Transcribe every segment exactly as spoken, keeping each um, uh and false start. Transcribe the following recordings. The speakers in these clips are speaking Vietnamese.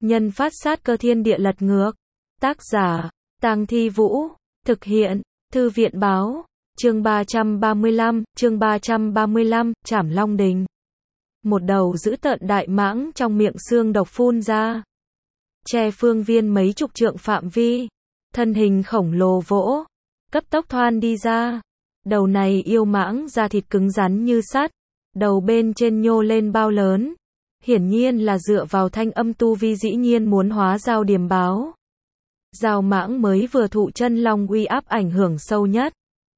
Nhân phát sát cơ thiên địa lật ngược. Tác giả, Tang Thi Vũ. Thực hiện, Thư viện báo. Chương ba trăm ba mươi lăm, chương ba trăm ba mươi lăm, Trảm Long Đình. Một đầu dữ tợn đại mãng trong miệng xương độc phun ra. Che phương viên mấy chục trượng phạm vi. Thân hình khổng lồ vỗ. Cấp tốc thoan đi ra. Đầu này yêu mãng da thịt cứng rắn như sắt. Đầu bên trên nhô lên bao lớn. Hiển nhiên là dựa vào thanh âm tu vi dĩ nhiên muốn hóa giao điềm báo. Giao mãng mới vừa thụ chân long uy áp ảnh hưởng sâu nhất.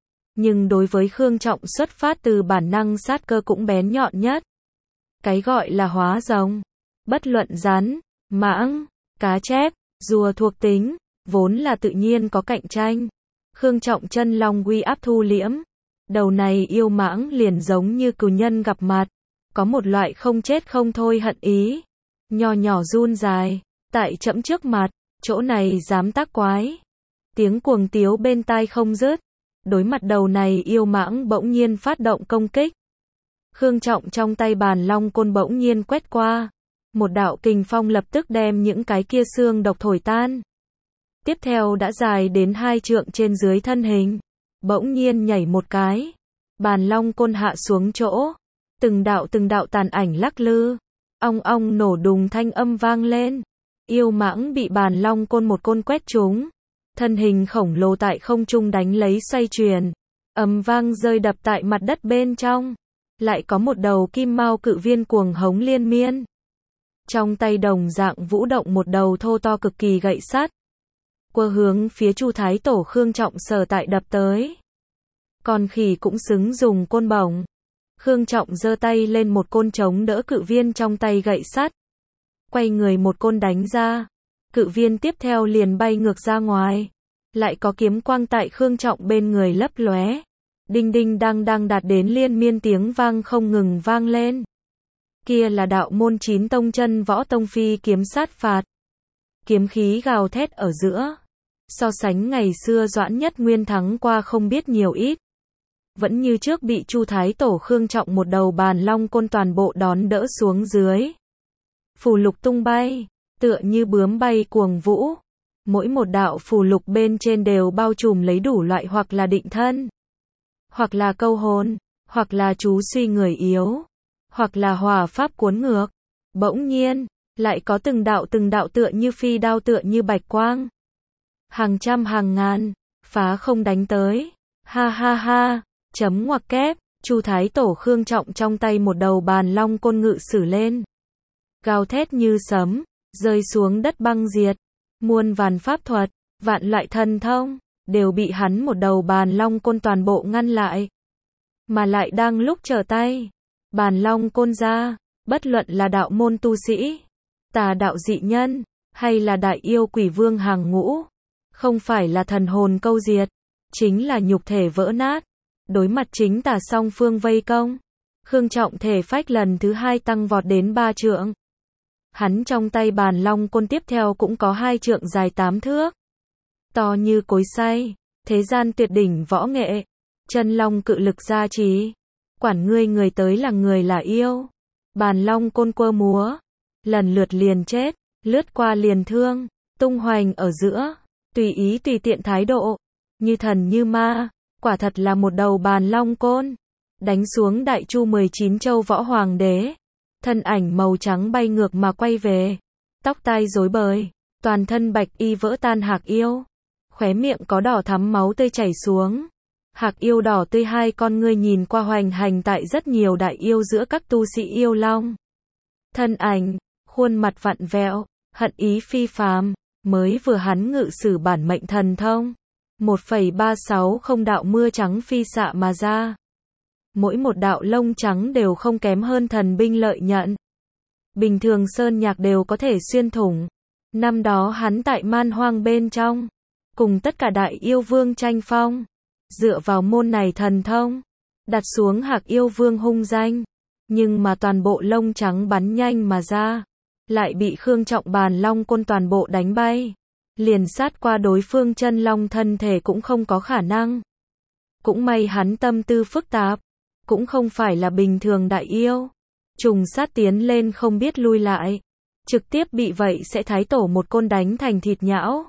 Nhưng đối với Khương Trọng xuất phát từ bản năng sát cơ cũng bén nhọn nhất. Cái gọi là hóa rồng. Bất luận rắn, mãng, cá chép, rùa thuộc tính, vốn là tự nhiên có cạnh tranh. Khương Trọng chân long uy áp thu liễm. Đầu này yêu mãng liền giống như cừu nhân gặp mặt. Có một loại không chết không thôi hận ý. Nho nhỏ run dài. Tại trẫm trước mặt, chỗ này dám tác quái. Tiếng cuồng tiếu bên tai không dứt. Đối mặt đầu này yêu mãng bỗng nhiên phát động công kích. Khương Trọng trong tay bàn long côn bỗng nhiên quét qua. Một đạo kình phong lập tức đem những cái kia xương độc thổi tan. Tiếp theo đã dài đến hai trượng trên dưới thân hình. Bỗng nhiên nhảy một cái. Bàn long côn hạ xuống chỗ. Từng đạo từng đạo tàn ảnh lắc lư. Ong ong nổ đùng thanh âm vang lên. Yêu mãng bị bàn long côn một côn quét trúng. Thân hình khổng lồ tại không trung đánh lấy xoay chuyển. Ầm vang rơi đập tại mặt đất bên trong. Lại có một đầu kim mao cự viên cuồng hống liên miên. Trong tay đồng dạng vũ động một đầu thô to cực kỳ gậy sắt. Quơ hướng phía Chu Thái Tổ Khương Trọng sở tại đập tới. Con khỉ cũng xứng dùng côn bổng. Khương Trọng giơ tay lên một côn chống đỡ cự viên trong tay gậy sắt. Quay người một côn đánh ra. Cự viên tiếp theo liền bay ngược ra ngoài. Lại có kiếm quang tại Khương Trọng bên người lấp lóe. Đinh đinh đang đang đạt đến liên miên tiếng vang không ngừng vang lên. Kia là đạo môn chín tông chân võ tông phi kiếm sát phạt. Kiếm khí gào thét ở giữa. So sánh ngày xưa Doãn Nhất Nguyên thắng qua không biết nhiều ít. Vẫn như trước bị Chu Thái Tổ Khương Trọng một đầu bàn long côn toàn bộ đón đỡ xuống dưới. Phù lục tung bay, tựa như bướm bay cuồng vũ. Mỗi một đạo phù lục bên trên đều bao trùm lấy đủ loại hoặc là định thân, hoặc là câu hồn, hoặc là chú suy người yếu, hoặc là hỏa pháp cuốn ngược. Bỗng nhiên, lại có từng đạo từng đạo tựa như phi đao tựa như bạch quang. Hàng trăm hàng ngàn, phá không đánh tới. Ha ha ha, chấm ngoặc kép, Chu Thái Tổ Khương Trọng trong tay một đầu bàn long côn ngự sử lên. Gào thét như sấm, rơi xuống đất băng diệt. Muôn vàn pháp thuật, vạn loại thần thông, đều bị hắn một đầu bàn long côn toàn bộ ngăn lại. Mà lại đang lúc trở tay. Bàn long côn ra, bất luận là đạo môn tu sĩ, tà đạo dị nhân, hay là đại yêu quỷ vương hàng ngũ. Không phải là thần hồn câu diệt, chính là nhục thể vỡ nát. Đối mặt chính tà song phương vây công. Khương Trọng thể phách lần thứ hai tăng vọt đến ba trượng. Hắn trong tay bàn long côn tiếp theo cũng có hai trượng dài tám thước. To như cối xay, thế gian tuyệt đỉnh võ nghệ. Chân long cự lực gia trì. Quản ngươi người tới là người là yêu. Bàn long côn quơ múa. Lần lượt liền chết, lướt qua liền thương, tung hoành ở giữa. Tùy ý tùy tiện thái độ. Như thần như ma. Quả thật là một đầu bàn long côn. Đánh xuống đại chu mười chín châu võ hoàng đế. Thân ảnh màu trắng bay ngược mà quay về. Tóc tai rối bời. Toàn thân bạch y vỡ tan Hạc Yêu. Khóe miệng có đỏ thắm máu tươi chảy xuống. Hạc Yêu đỏ tươi hai con ngươi nhìn qua hoành hành tại rất nhiều đại yêu giữa các tu sĩ yêu long. Thân ảnh, khuôn mặt vặn vẹo, hận ý phi phàm. Mới vừa hắn ngự sử bản mệnh thần thông. một phẩy ba sáu không đạo mưa trắng phi xạ mà ra. Mỗi một đạo lông trắng đều không kém hơn thần binh lợi nhận. Bình thường sơn nhạc đều có thể xuyên thủng. Năm đó hắn tại man hoang bên trong, cùng tất cả đại yêu vương tranh phong. Dựa vào môn này thần thông, đặt xuống Hạc Yêu vương hung danh. Nhưng mà toàn bộ lông trắng bắn nhanh mà ra. Lại bị Khương Trọng bàn long côn toàn bộ đánh bay. Liền sát qua đối phương chân long thân thể cũng không có khả năng. Cũng may hắn tâm tư phức tạp. Cũng không phải là bình thường đại yêu. Trùng sát tiến lên không biết lui lại. trực tiếp bị vậy sẽ thái tổ một côn đánh thành thịt nhão.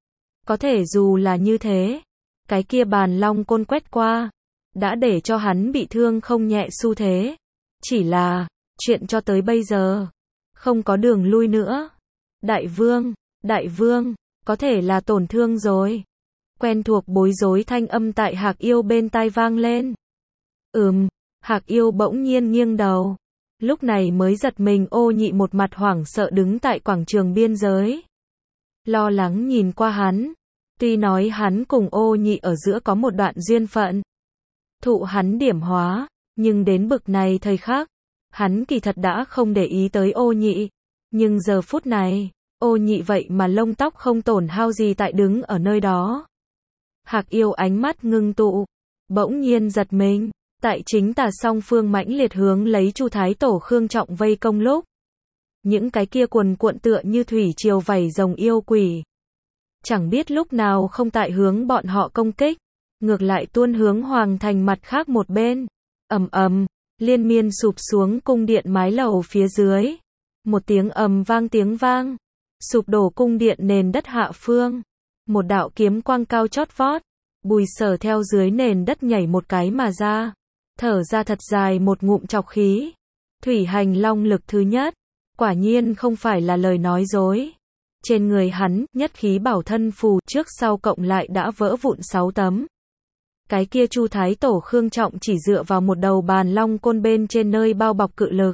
Có thể dù là như thế, cái kia bàn long côn quét qua, đã để cho hắn bị thương không nhẹ xu thế. Chỉ là, chuyện cho tới bây giờ, không có đường lui nữa. Đại vương, đại vương, có thể là tổn thương rồi. Quen thuộc bối rối thanh âm tại Hạc Yêu bên tai vang lên. Ừm, Hạc Yêu bỗng nhiên nghiêng đầu. Lúc này mới giật mình Ô Nhị một mặt hoảng sợ đứng tại quảng trường biên giới. Lo lắng nhìn qua hắn. Tuy nói hắn cùng Ô Nhị ở giữa có một đoạn duyên phận. Thụ hắn điểm hóa, nhưng đến bực này thời khắc, hắn kỳ thật đã không để ý tới Ô Nhị. Nhưng giờ phút này, Ô Nhị vậy mà lông tóc không tổn hao gì tại đứng ở nơi đó. Hạc Yêu ánh mắt ngưng tụ, bỗng nhiên giật mình, tại chính tà song phương mãnh liệt hướng lấy Chu Thái Tổ Khương Trọng vây công lúc. Những cái kia cuồn cuộn tựa như thủy triều vảy rồng yêu quỷ. Chẳng biết lúc nào không tại hướng bọn họ công kích, ngược lại tuôn hướng hoàng thành mặt khác một bên. Ầm ầm, liên miên sụp xuống cung điện mái lầu phía dưới. Một tiếng ầm vang tiếng vang, sụp đổ cung điện nền đất hạ phương. Một đạo kiếm quang cao chót vót, Bùi Sở theo dưới nền đất nhảy một cái mà ra, thở ra thật dài một ngụm trọc khí. Thủy hành long lực thứ nhất, quả nhiên không phải là lời nói dối. Trên người hắn, nhất khí bảo thân phù trước sau cộng lại đã vỡ vụn sáu tấm. Cái kia Chu Thái Tổ Khương Trọng chỉ dựa vào một đầu bàn long côn bên trên nơi bao bọc cự lực,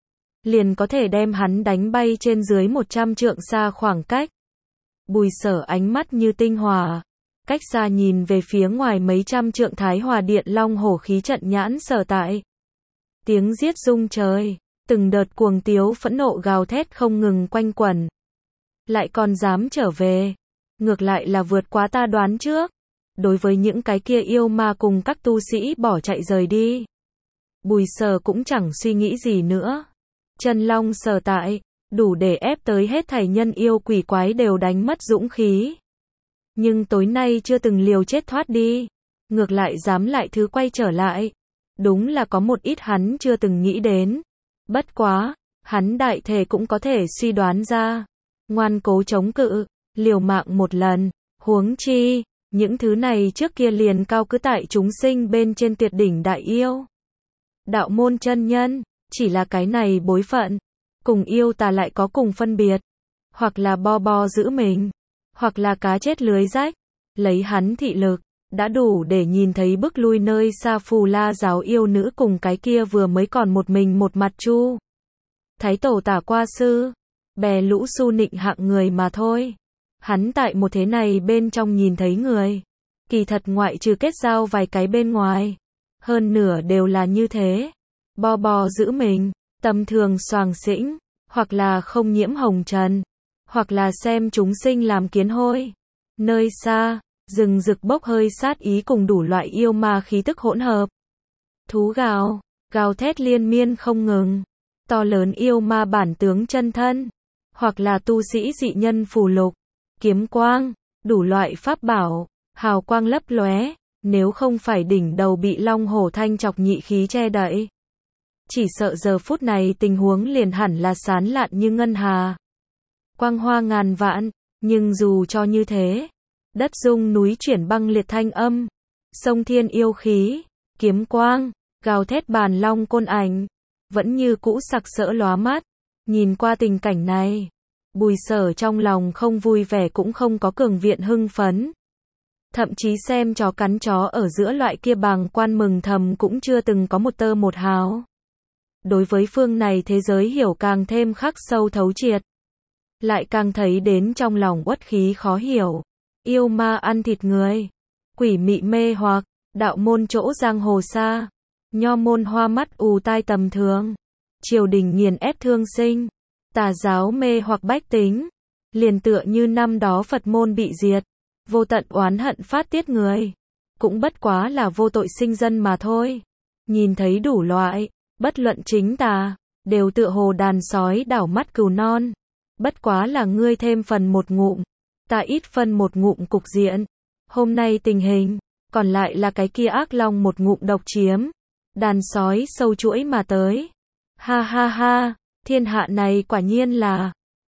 liền có thể đem hắn đánh bay trên dưới một trăm trượng xa khoảng cách. Bùi Sở ánh mắt như tinh hỏa, cách xa nhìn về phía ngoài mấy trăm trượng Thái Hòa Điện long hổ khí trận nhãn sở tại. Tiếng giết rung trời, từng đợt cuồng tiếu phẫn nộ gào thét không ngừng quanh quẩn. Lại còn dám trở về, ngược lại là vượt quá ta đoán trước. Đối với những cái kia yêu ma cùng các tu sĩ bỏ chạy rời đi, Bùi Sở cũng chẳng suy nghĩ gì nữa. Chân long sở tại, đủ để ép tới hết thảy nhân yêu quỷ quái đều đánh mất dũng khí. Nhưng tối nay chưa từng liều chết thoát đi, ngược lại dám lại thứ quay trở lại. Đúng là có một ít hắn chưa từng nghĩ đến. Bất quá, hắn đại thể cũng có thể suy đoán ra. Ngoan cố chống cự, liều mạng một lần, huống chi, những thứ này trước kia liền cao cứ tại chúng sinh bên trên tuyệt đỉnh đại yêu. Đạo môn chân nhân, chỉ là cái này bối phận, cùng yêu tà lại có cùng phân biệt. Hoặc là bo bo giữ mình, hoặc là cá chết lưới rách. Lấy hắn thị lực, đã đủ để nhìn thấy bước lui nơi xa Phù La giáo yêu nữ cùng cái kia vừa mới còn một mình một mặt Chu Thái Tổ tả qua sư, bè lũ su nịnh hạng người mà thôi. Hắn tại một thế này bên trong nhìn thấy người, kỳ thật ngoại trừ kết giao vài cái bên ngoài, hơn nửa đều là như thế. Bo bo giữ mình, tầm thường xoàng xĩnh, hoặc là không nhiễm hồng trần, hoặc là xem chúng sinh làm kiến hôi. Nơi xa, rừng rực bốc hơi sát ý cùng đủ loại yêu ma khí tức hỗn hợp. Thú gào, gào thét liên miên không ngừng. To lớn yêu ma bản tướng chân thân, hoặc là tu sĩ dị nhân phù lục, kiếm quang, đủ loại pháp bảo, hào quang lấp lóe. Nếu không phải đỉnh đầu bị long hổ thanh chọc nhị khí che đậy, chỉ sợ giờ phút này tình huống liền hẳn là sán lạn như ngân hà, quang hoa ngàn vạn. Nhưng dù cho như thế, đất rung núi chuyển băng liệt thanh âm, sông thiên yêu khí, kiếm quang, gào thét bàn long côn ảnh, vẫn như cũ sặc sỡ lóa mắt. Nhìn qua tình cảnh này, Bùi Sở trong lòng không vui vẻ cũng không có cường viện hưng phấn. Thậm chí xem chó cắn chó ở giữa loại kia bàng quan mừng thầm cũng chưa từng có một tơ một hào. Đối với phương này thế giới hiểu càng thêm khắc sâu thấu triệt, lại càng thấy đến trong lòng uất khí khó hiểu. Yêu ma ăn thịt người, quỷ mị mê hoặc, đạo môn chỗ giang hồ xa, nho môn hoa mắt ù tai tầm thường, triều đình nghiền ép thương sinh, tà giáo mê hoặc bách tính, liền tựa như năm đó Phật môn bị diệt, vô tận oán hận phát tiết người, cũng bất quá là vô tội sinh dân mà thôi. Nhìn thấy đủ loại, bất luận chính tà, đều tựa hồ đàn sói đảo mắt cừu non. Bất quá là ngươi thêm phần một ngụm, ta ít phân một ngụm cục diện. Hôm nay tình hình, còn lại là cái kia ác long một ngụm độc chiếm, đàn sói sâu chuỗi mà tới. Ha ha ha, thiên hạ này quả nhiên là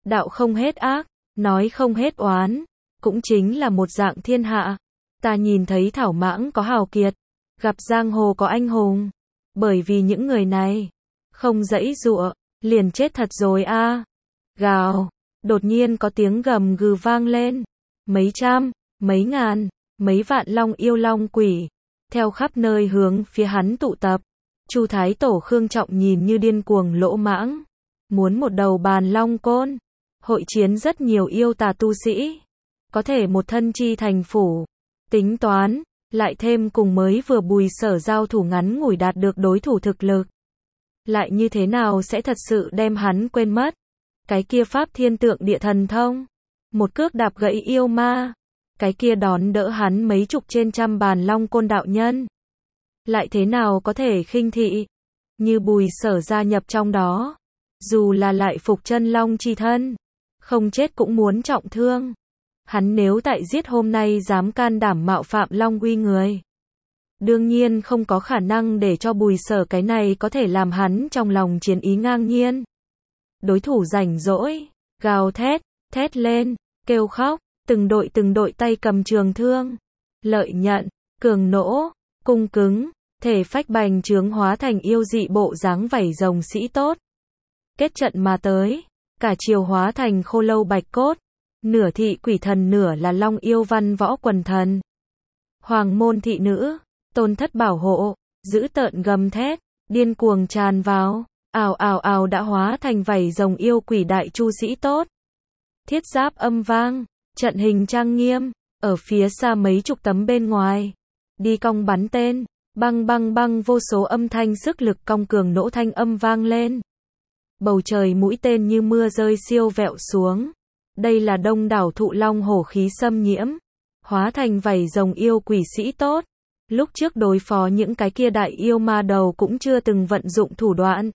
đạo không hết ác, nói không hết oán, cũng chính là một dạng thiên hạ. Ta nhìn thấy thảo mãng có hào kiệt, gặp giang hồ có anh hùng, bởi vì những người này không giãy giụa, liền chết thật rồi a. À. Gào, đột nhiên có tiếng gầm gừ vang lên, mấy trăm, mấy ngàn, mấy vạn long yêu long quỷ theo khắp nơi hướng phía hắn tụ tập. Chu Thái Tổ Khương Trọng nhìn như điên cuồng lỗ mãng, muốn một đầu bàn long côn, hội chiến rất nhiều yêu tà tu sĩ, có thể một thân chi thành phủ, tính toán, lại thêm cùng mới vừa Bùi Sở giao thủ ngắn ngủi đạt được đối thủ thực lực. Lại như thế nào sẽ thật sự đem hắn quên mất? Cái kia pháp thiên tượng địa thần thông, một cước đạp gãy yêu ma, cái kia đón đỡ hắn mấy chục trên trăm bàn long côn đạo nhân. Lại thế nào có thể khinh thị? Như Bùi Sở gia nhập trong đó, dù là lại phục chân long chi thân, không chết cũng muốn trọng thương. Hắn nếu tại giết hôm nay dám can đảm mạo phạm long uy người, đương nhiên không có khả năng để cho Bùi Sở cái này có thể làm hắn trong lòng chiến ý ngang nhiên. Đối thủ rảnh rỗi, gào thét, thét lên, kêu khóc, từng đội từng đội tay cầm trường thương, lợi nhận, cường nỗ, cung cứng, thể phách bành trướng hóa thành yêu dị bộ dáng vảy rồng sĩ tốt. Kết trận mà tới, cả triều hóa thành khô lâu bạch cốt, nửa thị quỷ thần nửa là long yêu văn võ quần thần. Hoàng môn thị nữ, tôn thất bảo hộ, giữ tợn gầm thét, điên cuồng tràn vào, ào ào ào đã hóa thành vảy rồng yêu quỷ đại chu sĩ tốt. Thiết giáp âm vang, trận hình trang nghiêm, ở phía xa mấy chục tấm bên ngoài, đi cong bắn tên, băng băng băng vô số âm thanh sức lực cong cường nỗ thanh âm vang lên. Bầu trời mũi tên như mưa rơi siêu vẹo xuống. Đây là đông đảo thụ long hổ khí xâm nhiễm, hóa thành vảy rồng yêu quỷ sĩ tốt. Lúc trước đối phó những cái kia đại yêu ma đầu cũng chưa từng vận dụng thủ đoạn.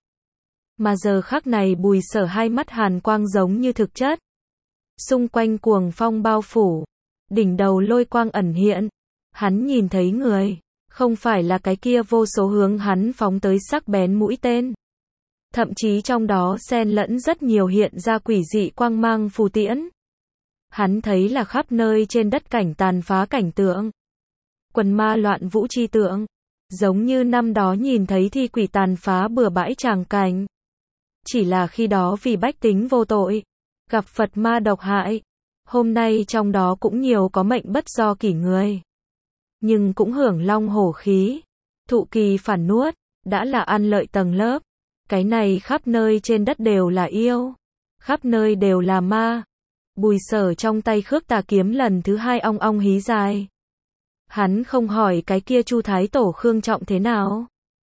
Mà giờ khắc này Bùi Sở hai mắt hàn quang giống như thực chất. Xung quanh cuồng phong bao phủ, đỉnh đầu lôi quang ẩn hiện. Hắn nhìn thấy người, không phải là cái kia vô số hướng hắn phóng tới sắc bén mũi tên. Thậm chí trong đó xen lẫn rất nhiều hiện ra quỷ dị quang mang phù tiễn. Hắn thấy là khắp nơi trên đất cảnh tàn phá cảnh tượng. Quần ma loạn vũ chi tượng, giống như năm đó nhìn thấy thi quỷ tàn phá bừa bãi tràng cảnh. Chỉ là khi đó vì bách tính vô tội, gặp Phật ma độc hại, hôm nay trong đó cũng nhiều có mệnh bất do kỷ người. Nhưng cũng hưởng long hổ khí, thụ kỳ phản nuốt, đã là ăn lợi tầng lớp. Cái này khắp nơi trên đất đều là yêu, khắp nơi đều là ma. Bùi Sở trong tay khước tà kiếm lần thứ hai ong ong hí dài. Hắn không hỏi cái kia Chu Thái Tổ Khương Trọng thế nào,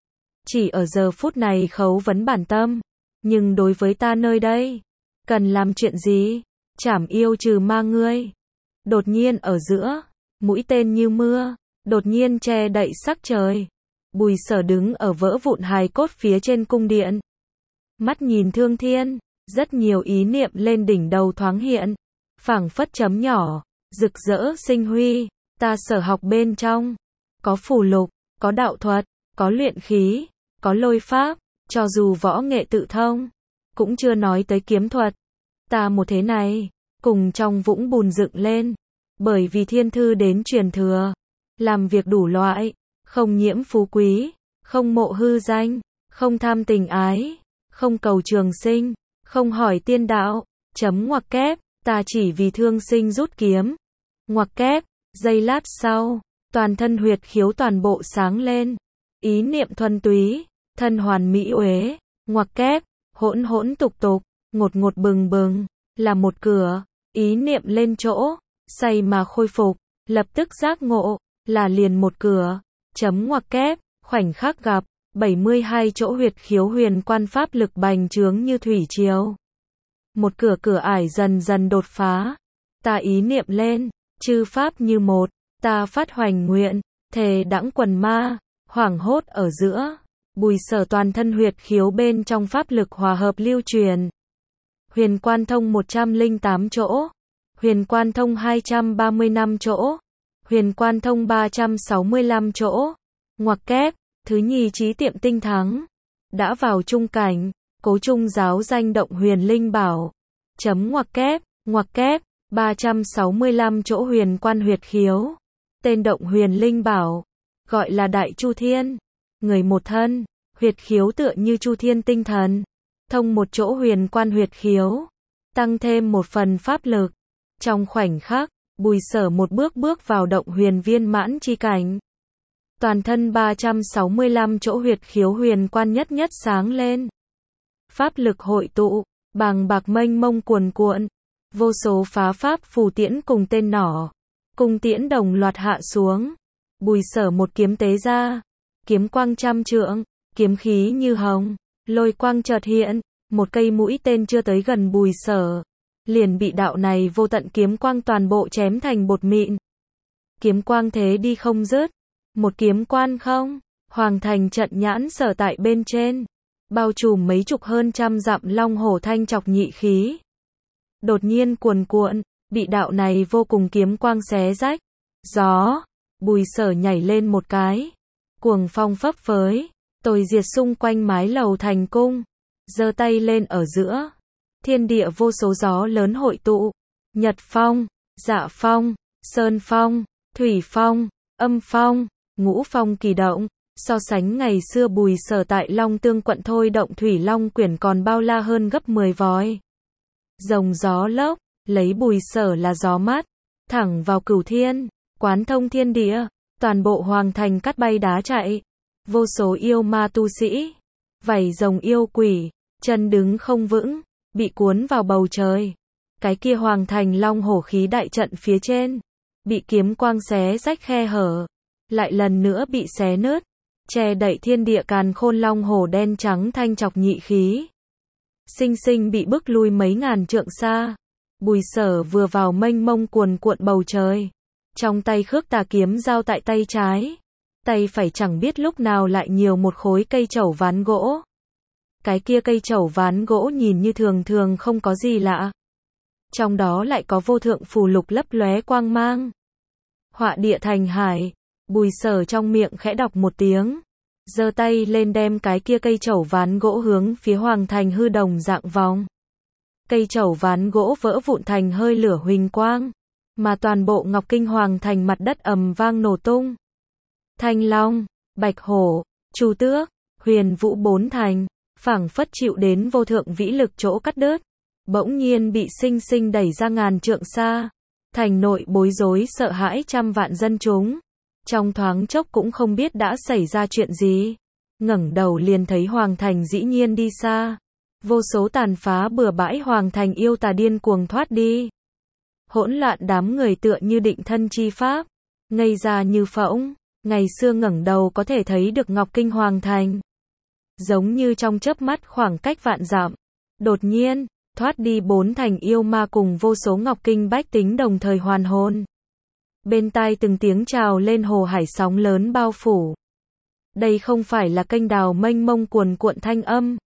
chỉ ở giờ phút này khấu vấn bản tâm. Nhưng đối với ta nơi đây, cần làm chuyện gì? Trảm yêu trừ ma ngươi. Đột nhiên ở giữa, mũi tên như mưa, đột nhiên che đậy sắc trời. Bùi Sở đứng ở vỡ vụn hài cốt phía trên cung điện. Mắt nhìn thương thiên, rất nhiều ý niệm lên đỉnh đầu thoáng hiện. Phảng phất chấm nhỏ, rực rỡ sinh huy. Ta sở học bên trong, có phù lục, có đạo thuật, có luyện khí, có lôi pháp, cho dù võ nghệ tự thông, cũng chưa nói tới kiếm thuật. Ta một thế này, cùng trong vũng bùn dựng lên, bởi vì thiên thư đến truyền thừa, làm việc đủ loại, không nhiễm phú quý, không mộ hư danh, không tham tình ái, không cầu trường sinh, không hỏi tiên đạo, chấm ngoặc kép, ta chỉ vì thương sinh rút kiếm. Ngoặc kép, giây lát sau, toàn thân huyệt khiếu toàn bộ sáng lên, ý niệm thuần túy, thân hoàn mỹ uế, ngoặc kép, hỗn hỗn tục tục, ngột ngột bừng bừng, là một cửa, ý niệm lên chỗ, say mà khôi phục, lập tức giác ngộ, là liền một cửa, chấm ngoặc kép, khoảnh khắc gặp, bảy mươi hai chỗ huyệt khiếu huyền quan pháp lực bành trướng như thủy triều. Một cửa cửa ải dần dần đột phá, ta ý niệm lên, chư pháp như một, ta phát hoành nguyện, thề đãng quần ma, hoảng hốt ở giữa. Bùi Sở toàn thân huyệt khiếu bên trong pháp lực hòa hợp lưu truyền. Huyền quan thông một trăm lẻ tám chỗ, huyền quan thông hai trăm ba mươi lăm chỗ, huyền quan thông ba trăm sáu mươi lăm chỗ. Ngoặc kép, thứ nhì trí tiệm tinh thắng, đã vào trung cảnh, cố trung giáo danh động huyền linh bảo, Chấm ngoặc kép, ngoặc kép, ba trăm sáu mươi lăm chỗ huyền quan huyệt khiếu. Tên động huyền linh bảo, gọi là Đại Chu Thiên. Người một thân, huyệt khiếu tựa như Chu Thiên tinh thần. Thông một chỗ huyền quan huyệt khiếu, tăng thêm một phần pháp lực. Trong khoảnh khắc, Bùi Sở một bước bước vào động huyền viên mãn chi cảnh. Toàn thân ba trăm sáu mươi lăm chỗ huyệt khiếu huyền quan nhất nhất sáng lên. Pháp lực hội tụ, bàng bạc mênh mông cuồn cuộn. Vô số phá pháp phù tiễn cùng tên nỏ, cung tiễn đồng loạt hạ xuống. Bùi Sở một kiếm tế ra, kiếm quang trăm trượng, kiếm khí như hồng, lôi quang chợt hiện, một cây mũi tên chưa tới gần Bùi Sở, liền bị đạo này vô tận kiếm quang toàn bộ chém thành bột mịn. Kiếm quang thế đi không dứt, một kiếm quan không, hoàng thành trận nhãn sở tại bên trên, bao trùm mấy chục hơn trăm dặm long hổ thanh chọc nhị khí. Đột nhiên cuồn cuộn, bị đạo này vô cùng kiếm quang xé rách. Gió, Bùi Sở nhảy lên một cái, cuồng phong phấp phới, tôi diệt xung quanh mái lầu thành cung, giơ tay lên ở giữa. Thiên địa vô số gió lớn hội tụ, nhật phong, dạ phong, sơn phong, thủy phong, âm phong, ngũ phong kỳ động. So sánh ngày xưa Bùi Sở tại Long Tương quận thôi động thủy long quyển còn bao la hơn gấp mười vòi. Rồng gió lốc, lấy Bùi Sở là gió mát, thẳng vào cửu thiên, quán thông thiên địa, toàn bộ hoàng thành cắt bay đá chạy. Vô số yêu ma tu sĩ, vảy rồng yêu quỷ, chân đứng không vững, bị cuốn vào bầu trời. Cái kia hoàng thành long hổ khí đại trận phía trên, bị kiếm quang xé rách khe hở, lại lần nữa bị xé nứt, che đậy thiên địa càn khôn long hổ đen trắng thanh chọc nhị khí. Sinh sinh bị bức lui mấy ngàn trượng xa. Bùi Sở vừa vào mênh mông cuồn cuộn bầu trời, trong tay khước tà kiếm giao tại tay trái, tay phải chẳng biết lúc nào lại nhiều một khối cây trẩu ván gỗ. Cái kia cây trẩu ván gỗ nhìn như thường thường không có gì lạ, trong đó lại có vô thượng phù lục lấp lóe quang mang. Họa địa thành hải. Bùi Sở trong miệng khẽ đọc một tiếng, giơ tay lên đem cái kia cây trẩu ván gỗ hướng phía hoàng thành hư đồng dạng vòng. Cây trẩu ván gỗ vỡ vụn thành hơi lửa huỳnh quang, mà toàn bộ Ngọc Kinh hoàng thành mặt đất ầm vang nổ tung. Thanh Long, Bạch Hổ, Chu Tước, Huyền Vũ bốn thành, phảng phất chịu đến vô thượng vĩ lực chỗ cắt đứt, bỗng nhiên bị sinh sinh đẩy ra ngàn trượng xa. Thành nội bối rối sợ hãi trăm vạn dân chúng. Trong thoáng chốc cũng không biết đã xảy ra chuyện gì. Ngẩng đầu liền thấy hoàng thành dĩ nhiên đi xa. Vô số tàn phá bừa bãi hoàng thành yêu tà điên cuồng thoát đi. Hỗn loạn đám người tựa như định thân chi pháp, ngây ra như phỗng. Ngày xưa ngẩng đầu có thể thấy được Ngọc Kinh hoàng thành, giống như trong chớp mắt khoảng cách vạn dặm. Đột nhiên, thoát đi bốn thành yêu ma cùng vô số Ngọc Kinh bách tính đồng thời hoàn hồn. Bên tai từng tiếng trào lên hồ hải sóng lớn bao phủ. Đây không phải là kênh đào mênh mông cuồn cuộn thanh âm,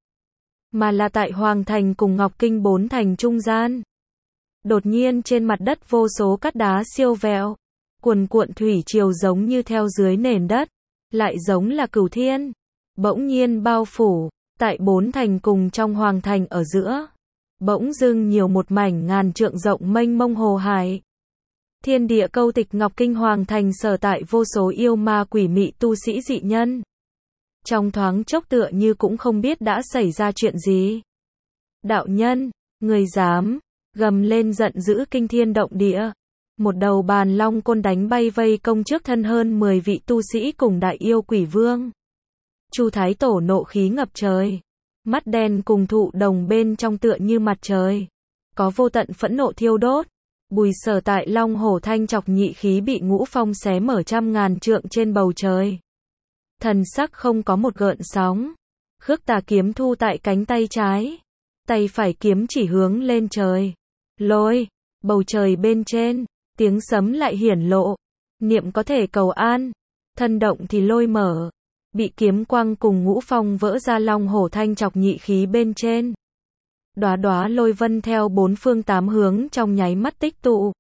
mà là tại hoàng thành cùng Ngọc Kinh bốn thành trung gian. Đột nhiên trên mặt đất vô số cát đá siêu vẹo, cuồn cuộn thủy triều giống như theo dưới nền đất, lại giống là cửu thiên, bỗng nhiên bao phủ, tại bốn thành cùng trong hoàng thành ở giữa. Bỗng dưng nhiều một mảnh ngàn trượng rộng mênh mông hồ hải. Thiên địa câu tịch Ngọc Kinh hoàng thành sở tại vô số yêu ma quỷ mị tu sĩ dị nhân. Trong thoáng chốc tựa như cũng không biết đã xảy ra chuyện gì. Đạo nhân, người dám, gầm lên giận dữ kinh thiên động địa. Một đầu bàn long côn đánh bay vây công trước thân hơn mười vị tu sĩ cùng đại yêu quỷ vương. Chu Thái Tổ nộ khí ngập trời. Mắt đen cùng thụ đồng bên trong tựa như mặt trời. Có vô tận phẫn nộ thiêu đốt. Bùi Sở tại long hổ thanh chọc nhị khí bị ngũ phong xé mở trăm ngàn trượng trên bầu trời. Thần sắc không có một gợn sóng. Khước tà kiếm thu tại cánh tay trái. Tay phải kiếm chỉ hướng lên trời. Lôi, bầu trời bên trên, tiếng sấm lại hiển lộ. Niệm có thể cầu an. Thân động thì lôi mở. Bị kiếm quang cùng ngũ phong vỡ ra long hổ thanh chọc nhị khí bên trên. Đóa đóa lôi vân theo bốn phương tám hướng trong nháy mắt tích tụ.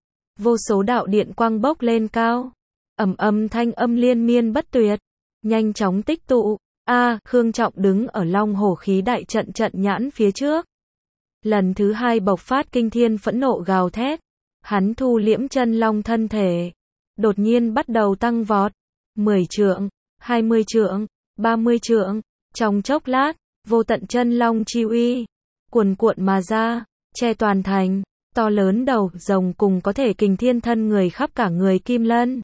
Vô số đạo điện quang bốc lên cao. Ầm ầm thanh âm liên miên bất tuyệt. Nhanh chóng tích tụ. A, Khương Trọng đứng ở long hổ khí đại trận trận nhãn phía trước. lần thứ hai bộc phát kinh thiên phẫn nộ gào thét. Hắn thu liễm chân long thân thể, đột nhiên bắt đầu tăng vọt. mười trượng, hai mươi trượng, ba mươi trượng, trong chốc lát, vô tận chân long chi uy cuồn cuộn mà ra, che toàn thành, to lớn đầu rồng cùng có thể kình thiên thân người khắp cả người kim lân.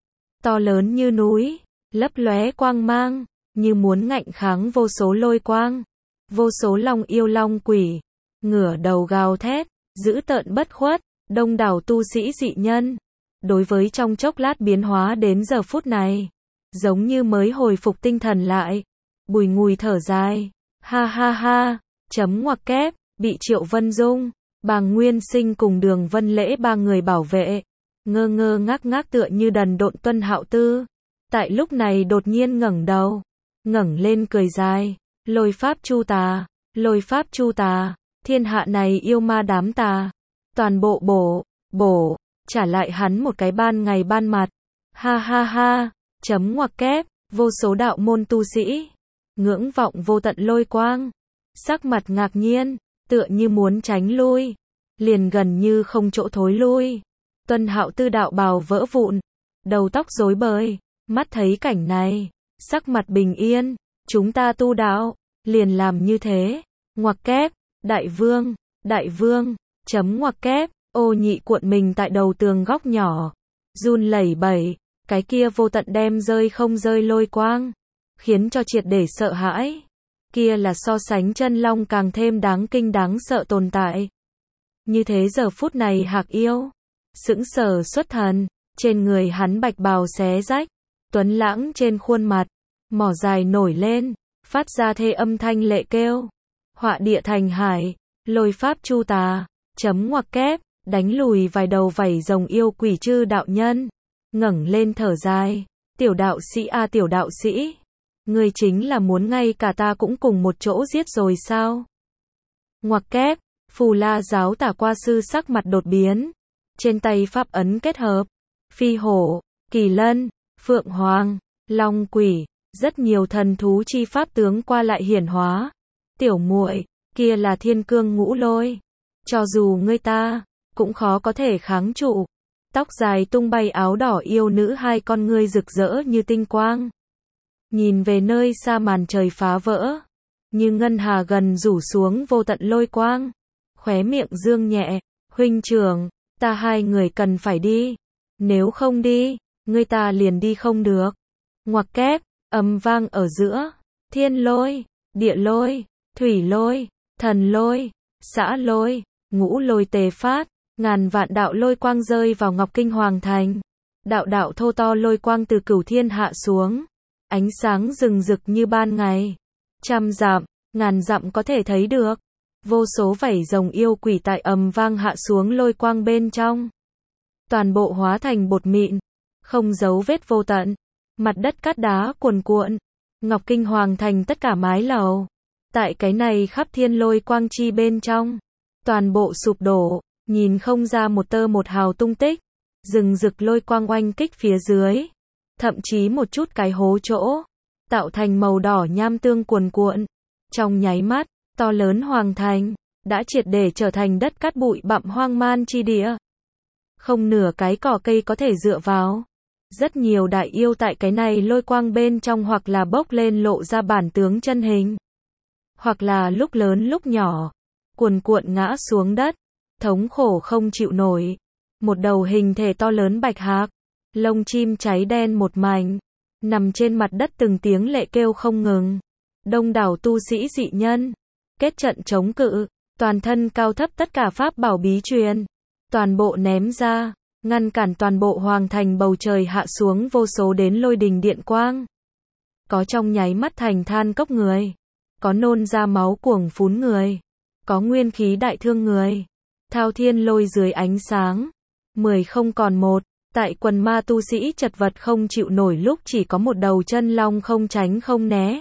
To lớn như núi, lấp lóe quang mang, như muốn ngạnh kháng vô số lôi quang. Vô số long yêu long quỷ, ngửa đầu gào thét, dữ tợn bất khuất, đông đảo tu sĩ dị nhân. Đối với trong chốc lát biến hóa đến giờ phút này, giống như mới hồi phục tinh thần lại. Bùi Ngùi thở dài, ha ha ha, chấm ngoặc kép, bị Triệu Vân Dung, Bàng Nguyên Sinh cùng Đường Vân Lễ ba người bảo vệ. Ngơ ngơ ngác ngác tựa như đần độn Tuân Hạo Tư. Tại lúc này đột nhiên ngẩng đầu, ngẩng lên cười dài, lôi pháp chu tà, lôi pháp chu tà, thiên hạ này yêu ma đám tà. Toàn bộ bổ, bổ, trả lại hắn một cái ban ngày ban mặt. Ha ha ha, chấm ngoặc kép, vô số đạo môn tu sĩ, ngưỡng vọng vô tận lôi quang. Sắc mặt ngạc nhiên, tựa như muốn tránh lui, liền gần như không chỗ thối lui. Tuân Hạo Tư đạo bào vỡ vụn, đầu tóc rối bời, mắt thấy cảnh này, sắc mặt bình yên, chúng ta tu đạo, liền làm như thế. Ngoặc kép, đại vương, đại vương, chấm ngoặc kép, Ô Nhị cuộn mình tại đầu tường góc nhỏ, run lẩy bẩy, cái kia vô tận đem rơi không rơi lôi quang, khiến cho triệt để sợ hãi. Kia là so sánh chân long càng thêm đáng kinh đáng sợ tồn tại. Như thế giờ phút này Hạc Yêu sững sờ xuất thần, trên người hắn bạch bào xé rách, tuấn lãng trên khuôn mặt, mỏ dài nổi lên, phát ra thê âm thanh lệ kêu. Họa địa thành hải, lôi pháp chu tà, chấm ngoặc kép, đánh lùi vài đầu vảy rồng yêu quỷ chư đạo nhân. Ngẩng lên thở dài, tiểu đạo sĩ a tiểu đạo sĩ, ngươi chính là muốn ngay cả ta cũng cùng một chỗ giết rồi sao? Ngoặc kép, Phù La giáo tả qua sư sắc mặt đột biến, trên tay pháp ấn kết hợp, phi hổ, kỳ lân, phượng hoàng, long quỷ, rất nhiều thần thú chi pháp tướng qua lại hiển hóa. Tiểu muội, kia là thiên cương ngũ lôi, cho dù ngươi ta cũng khó có thể kháng trụ. Tóc dài tung bay áo đỏ yêu nữ hai con ngươi rực rỡ như tinh quang. Nhìn về nơi xa màn trời phá vỡ, như ngân hà gần rủ xuống vô tận lôi quang. Khóe miệng dương nhẹ, huynh trưởng, ta hai người cần phải đi. Nếu không đi, ngươi ta liền đi không được. Ngoặc kép, âm vang ở giữa, thiên lôi, địa lôi, thủy lôi, thần lôi, xã lôi, ngũ lôi tề phát. Ngàn vạn đạo lôi quang rơi vào Ngọc Kinh Hoàng Thành. Đạo đạo thô to lôi quang từ cửu thiên hạ xuống. Ánh sáng rừng rực như ban ngày. Trăm dặm, ngàn dặm có thể thấy được. Vô số vảy rồng yêu quỷ tại ầm vang hạ xuống lôi quang bên trong. Toàn bộ hóa thành bột mịn, không dấu vết vô tận. Mặt đất cát đá cuồn cuộn. Ngọc Kinh Hoàng Thành tất cả mái lầu. Tại cái này khắp thiên lôi quang chi bên trong. Toàn bộ sụp đổ. Nhìn không ra một tơ một hào tung tích, rừng rực lôi quang oanh kích phía dưới, thậm chí một chút cái hố chỗ, tạo thành màu đỏ nham tương cuồn cuộn. Trong nháy mắt, to lớn hoàng thành, đã triệt để trở thành đất cát bụi bặm hoang man chi địa. Không nửa cái cỏ cây có thể dựa vào. Rất nhiều đại yêu tại cái này lôi quang bên trong hoặc là bốc lên lộ ra bản tướng chân hình, hoặc là lúc lớn lúc nhỏ, cuồn cuộn ngã xuống đất. Thống khổ không chịu nổi. Một đầu hình thể to lớn bạch hạc, lông chim cháy đen một mảnh, nằm trên mặt đất từng tiếng lệ kêu không ngừng. Đông đảo tu sĩ dị nhân, kết trận chống cự, toàn thân cao thấp tất cả pháp bảo bí truyền, toàn bộ ném ra, ngăn cản toàn bộ hoàng thành bầu trời hạ xuống vô số đến lôi đình điện quang. Có trong nháy mắt thành than cốc người, có nôn ra máu cuồng phún người, có nguyên khí đại thương người. Thao thiên lôi dưới ánh sáng, mười không còn một, tại quần ma tu sĩ chật vật không chịu nổi lúc chỉ có một đầu chân long không tránh không né.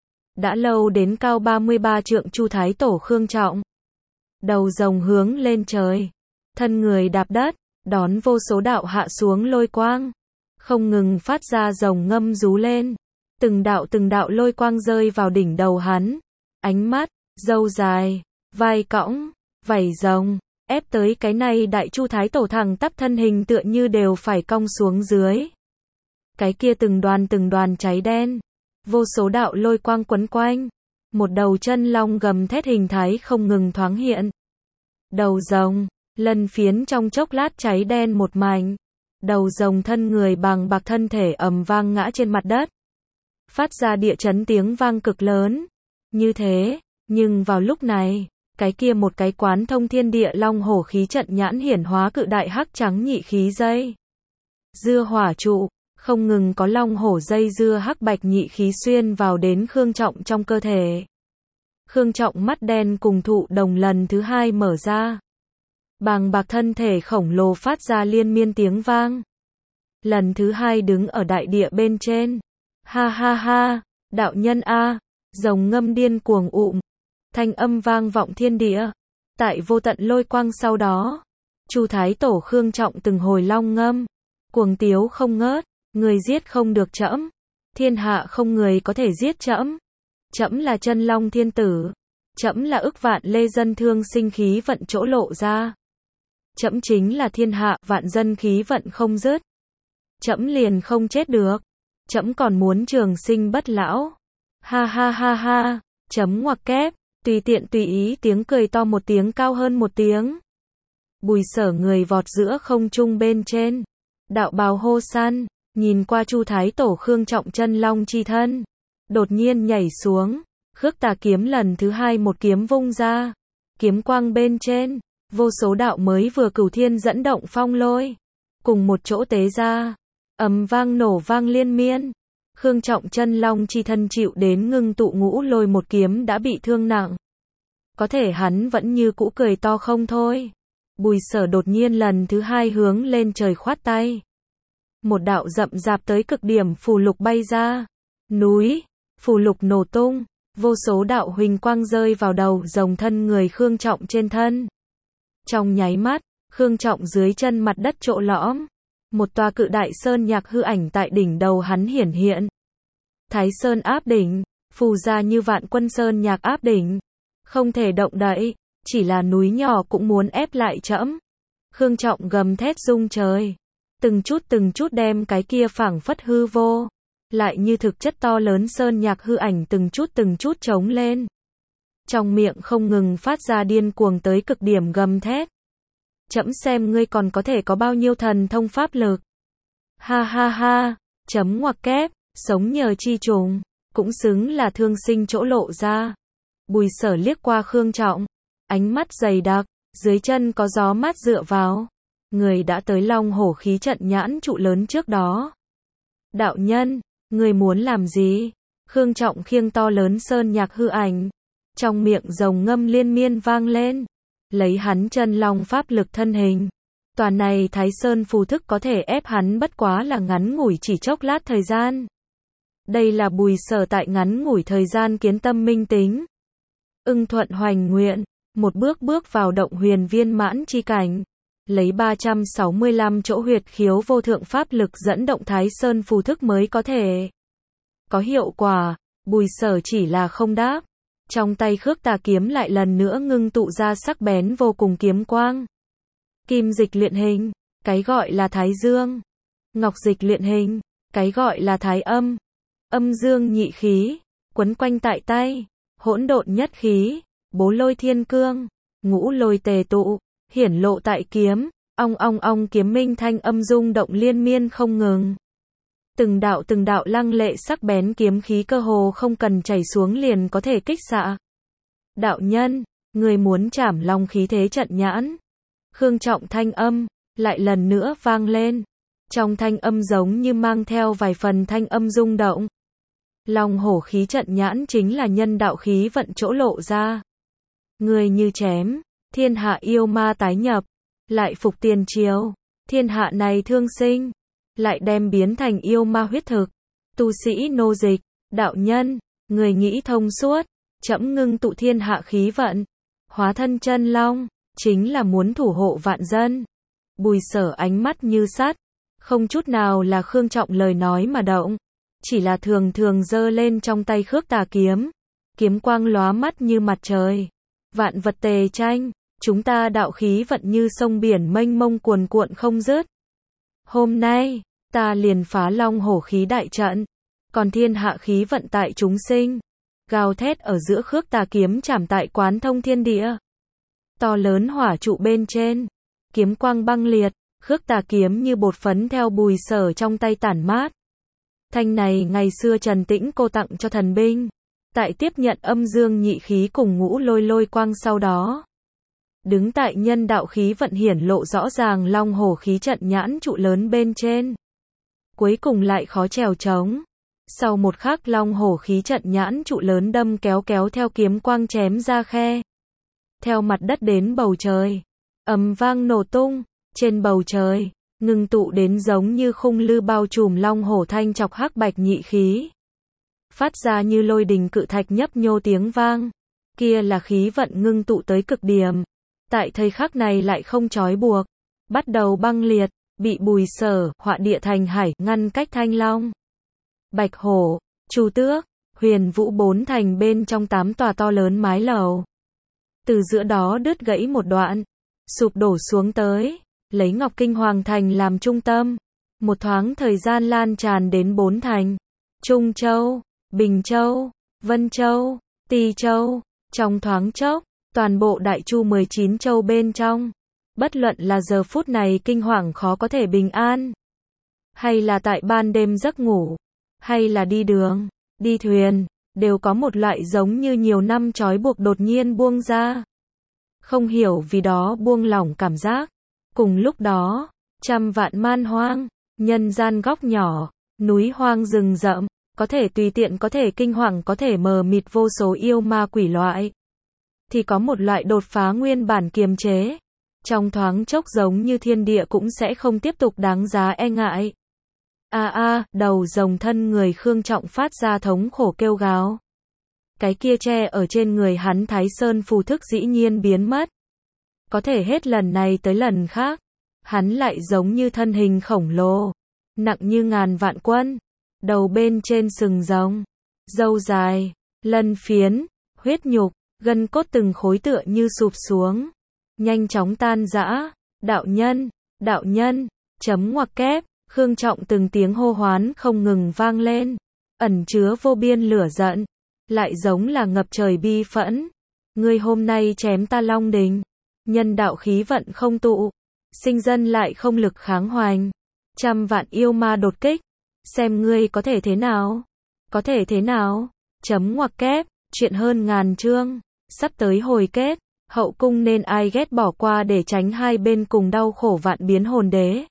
Đã lâu đến cao ba mươi ba trượng Chu Thái Tổ Khương Trọng. Đầu rồng hướng lên trời, thân người đạp đất, đón vô số đạo hạ xuống lôi quang. Không ngừng phát ra rồng ngâm rú lên, từng đạo từng đạo lôi quang rơi vào đỉnh đầu hắn. Ánh mắt, râu dài, vai cõng, vảy rồng, ép tới cái này đại chu thái tổ thẳng tắp thân hình tựa như đều phải cong xuống dưới. Cái kia từng đoàn từng đoàn cháy đen, vô số đạo lôi quang quấn quanh, một đầu chân long gầm thét hình thái không ngừng thoáng hiện. Đầu rồng, lân phiến trong chốc lát cháy đen một mảnh, đầu rồng thân người bằng bạc thân thể ầm vang ngã trên mặt đất, phát ra địa chấn tiếng vang cực lớn. Như thế, nhưng vào lúc này, cái kia một cái quán thông thiên địa long hổ khí trận nhãn hiển hóa cự đại hắc trắng nhị khí dây dưa hỏa trụ, không ngừng có long hổ dây dưa hắc bạch nhị khí xuyên vào đến Khương Trọng trong cơ thể. Khương Trọng mắt đen cùng thụ đồng lần thứ hai mở ra. Bàng bạc thân thể khổng lồ phát ra liên miên tiếng vang. Lần thứ hai đứng ở đại địa bên trên. Ha ha ha, đạo nhân a, rồng ngâm điên cuồng ụm. Thanh âm vang vọng thiên địa. Tại vô tận lôi quang sau đó, Chu Thái Tổ Khương Trọng từng hồi long ngâm, cuồng tiếu không ngớt, người giết không được trẫm, thiên hạ không người có thể giết trẫm. Trẫm là chân long thiên tử, trẫm là ức vạn lê dân thương sinh khí vận chỗ lộ ra. Trẫm chính là thiên hạ vạn dân khí vận không dứt. Trẫm liền không chết được, trẫm còn muốn trường sinh bất lão. Ha ha ha ha, chấm ngoặc kép, tùy tiện tùy ý tiếng cười to một tiếng cao hơn một tiếng. Bùi Sở người vọt giữa không trung bên trên, đạo bào hô san, nhìn qua Chu Thái Tổ Khương Trọng chân long chi thân, đột nhiên nhảy xuống, Khước Tà kiếm lần thứ hai một kiếm vung ra, kiếm quang bên trên, vô số đạo mới vừa cửu thiên dẫn động phong lôi, cùng một chỗ tế ra, ầm vang nổ vang liên miên. Khương Trọng chân long chi thân chịu đến ngưng tụ ngũ lôi một kiếm đã bị thương nặng. Có thể hắn vẫn như cũ cười to không thôi. Bùi Sở đột nhiên lần thứ hai hướng lên trời khoát tay. Một đạo rậm rạp tới cực điểm phù lục bay ra. Núi, phù lục nổ tung, vô số đạo huỳnh quang rơi vào đầu rồng thân người Khương Trọng trên thân. Trong nháy mắt, Khương Trọng dưới chân mặt đất chỗ lõm. Một tòa cự đại sơn nhạc hư ảnh tại đỉnh đầu hắn hiển hiện. Thái Sơn áp đỉnh, phù ra như vạn quân sơn nhạc áp đỉnh. Không thể động đậy, chỉ là núi nhỏ cũng muốn ép lại trẫm. Khương Trọng gầm thét rung trời. Từng chút từng chút đem cái kia phảng phất hư vô. Lại như thực chất to lớn sơn nhạc hư ảnh từng chút từng chút trống lên. Trong miệng không ngừng phát ra điên cuồng tới cực điểm gầm thét. Chấm xem ngươi còn có thể có bao nhiêu thần thông pháp lực. Ha ha ha, chấm ngoặc kép, sống nhờ chi trùng, cũng xứng là thương sinh chỗ lộ ra. Bùi Sở liếc qua Khương Trọng, ánh mắt dày đặc, dưới chân có gió mát dựa vào. Người đã tới long hổ khí trận nhãn trụ lớn trước đó. Đạo nhân, người muốn làm gì? Khương Trọng khiêng to lớn sơn nhạc hư ảnh. Trong miệng rồng ngâm liên miên vang lên. Lấy hắn chân long pháp lực thân hình. Toàn này Thái Sơn phù thức có thể ép hắn bất quá là ngắn ngủi chỉ chốc lát thời gian. Đây là Bùi Sở tại ngắn ngủi thời gian kiến tâm minh tính. Ưng thuận hoành nguyện, một bước bước vào động huyền viên mãn chi cảnh. Lấy ba trăm sáu mươi lăm chỗ huyệt khiếu vô thượng pháp lực dẫn động Thái Sơn phù thức mới có thể có hiệu quả. Bùi Sở chỉ là không đáp. Trong tay Khước Tà kiếm lại lần nữa ngưng tụ ra sắc bén vô cùng kiếm quang. Kim dịch luyện hình, cái gọi là Thái Dương. Ngọc dịch luyện hình, cái gọi là Thái Âm. Âm dương nhị khí, quấn quanh tại tay. Hỗn độn nhất khí, bố lôi thiên cương. Ngũ lôi tề tụ, hiển lộ tại kiếm. Ong ong ong kiếm minh thanh âm rung động liên miên không ngừng. Từng đạo từng đạo lăng lệ sắc bén kiếm khí cơ hồ không cần chảy xuống liền có thể kích xạ. Đạo nhân, người muốn trảm long khí thế trận nhãn. Khương Trọng thanh âm, lại lần nữa vang lên. Trong thanh âm giống như mang theo vài phần thanh âm rung động. Long hổ khí trận nhãn chính là nhân đạo khí vận chỗ lộ ra. Người như chém, thiên hạ yêu ma tái nhập, lại phục tiền triều, thiên hạ này thương sinh. Lại đem biến thành yêu ma huyết thực, tu sĩ nô dịch, đạo nhân, người nghĩ thông suốt, trẫm ngưng tụ thiên hạ khí vận, hóa thân chân long, chính là muốn thủ hộ vạn dân. Bùi Sở ánh mắt như sắt, không chút nào là Khương Trọng lời nói mà động, chỉ là thường thường giơ lên trong tay Khước Tà kiếm, kiếm quang lóa mắt như mặt trời, vạn vật tề tranh, chúng ta đạo khí vận như sông biển mênh mông cuồn cuộn không dứt. Hôm nay, ta liền phá long hổ khí đại trận, còn thiên hạ khí vận tại chúng sinh, gào thét ở giữa khước tà kiếm chảm tại quán thông thiên địa. To lớn hỏa trụ bên trên, kiếm quang băng liệt, khước tà kiếm như bột phấn theo bùi sở trong tay tản mát. Thanh này ngày xưa Trần Tĩnh cô tặng cho thần binh, tại tiếp nhận âm dương nhị khí cùng ngũ lôi lôi quang sau đó. Đứng tại nhân đạo khí vận hiển lộ rõ ràng long hổ khí trận nhãn trụ lớn bên trên. Cuối cùng lại khó trèo trống. Sau một khắc long hổ khí trận nhãn trụ lớn đâm kéo kéo theo kiếm quang chém ra khe. Theo mặt đất đến bầu trời. Ầm vang nổ tung. Trên bầu trời, ngưng tụ đến giống như khung lư bao trùm long hổ thanh chọc hắc bạch nhị khí. Phát ra như lôi đình cự thạch nhấp nhô tiếng vang. Kia là khí vận ngưng tụ tới cực điểm. Tại thời khắc này lại không trói buộc. Bắt đầu băng liệt, bị bùi sở, họa địa thành hải, ngăn cách thanh long. Bạch hổ, chu tước, huyền vũ bốn thành bên trong tám tòa to lớn mái lầu. Từ giữa đó đứt gãy một đoạn, sụp đổ xuống tới, lấy Ngọc Kinh Hoàng Thành làm trung tâm. Một thoáng thời gian lan tràn đến bốn thành. Trung Châu, Bình Châu, Vân Châu, Tỳ Châu, trong thoáng chốc, toàn bộ đại chu mười chín châu bên trong. Bất luận là giờ phút này kinh hoàng khó có thể bình an, hay là tại ban đêm giấc ngủ, hay là đi đường, đi thuyền, đều có một loại giống như nhiều năm trói buộc đột nhiên buông ra. Không hiểu vì đó buông lỏng cảm giác. Cùng lúc đó, trăm vạn man hoang, nhân gian góc nhỏ, núi hoang rừng rậm, có thể tùy tiện có thể kinh hoàng có thể mờ mịt vô số yêu ma quỷ loại. Thì có một loại đột phá nguyên bản kiềm chế. Trong thoáng chốc giống như thiên địa cũng sẽ không tiếp tục đáng giá e ngại. A a, đầu rồng thân người Khương Trọng phát ra thống khổ kêu gào. Cái kia che ở trên người hắn Thái Sơn phù thức dĩ nhiên biến mất. Có thể hết lần này tới lần khác, hắn lại giống như thân hình khổng lồ, nặng như ngàn vạn quân, đầu bên trên sừng rồng, râu dài, lân phiến, huyết nhục, gân cốt từng khối tựa như sụp xuống, nhanh chóng tan rã. Đạo nhân, đạo nhân, chấm ngoặc kép, Khương Trọng từng tiếng hô hoán không ngừng vang lên, ẩn chứa vô biên lửa giận, lại giống là ngập trời bi phẫn. Ngươi hôm nay chém ta Long Đình, nhân đạo khí vận không tụ, sinh dân lại không lực kháng hoành, trăm vạn yêu ma đột kích, xem ngươi có thể thế nào, có thể thế nào, chấm ngoặc kép, chuyện hơn ngàn chương, sắp tới hồi kết, hậu cung nên ai ghét bỏ qua để tránh hai bên cùng đau khổ vạn biến hồn đế.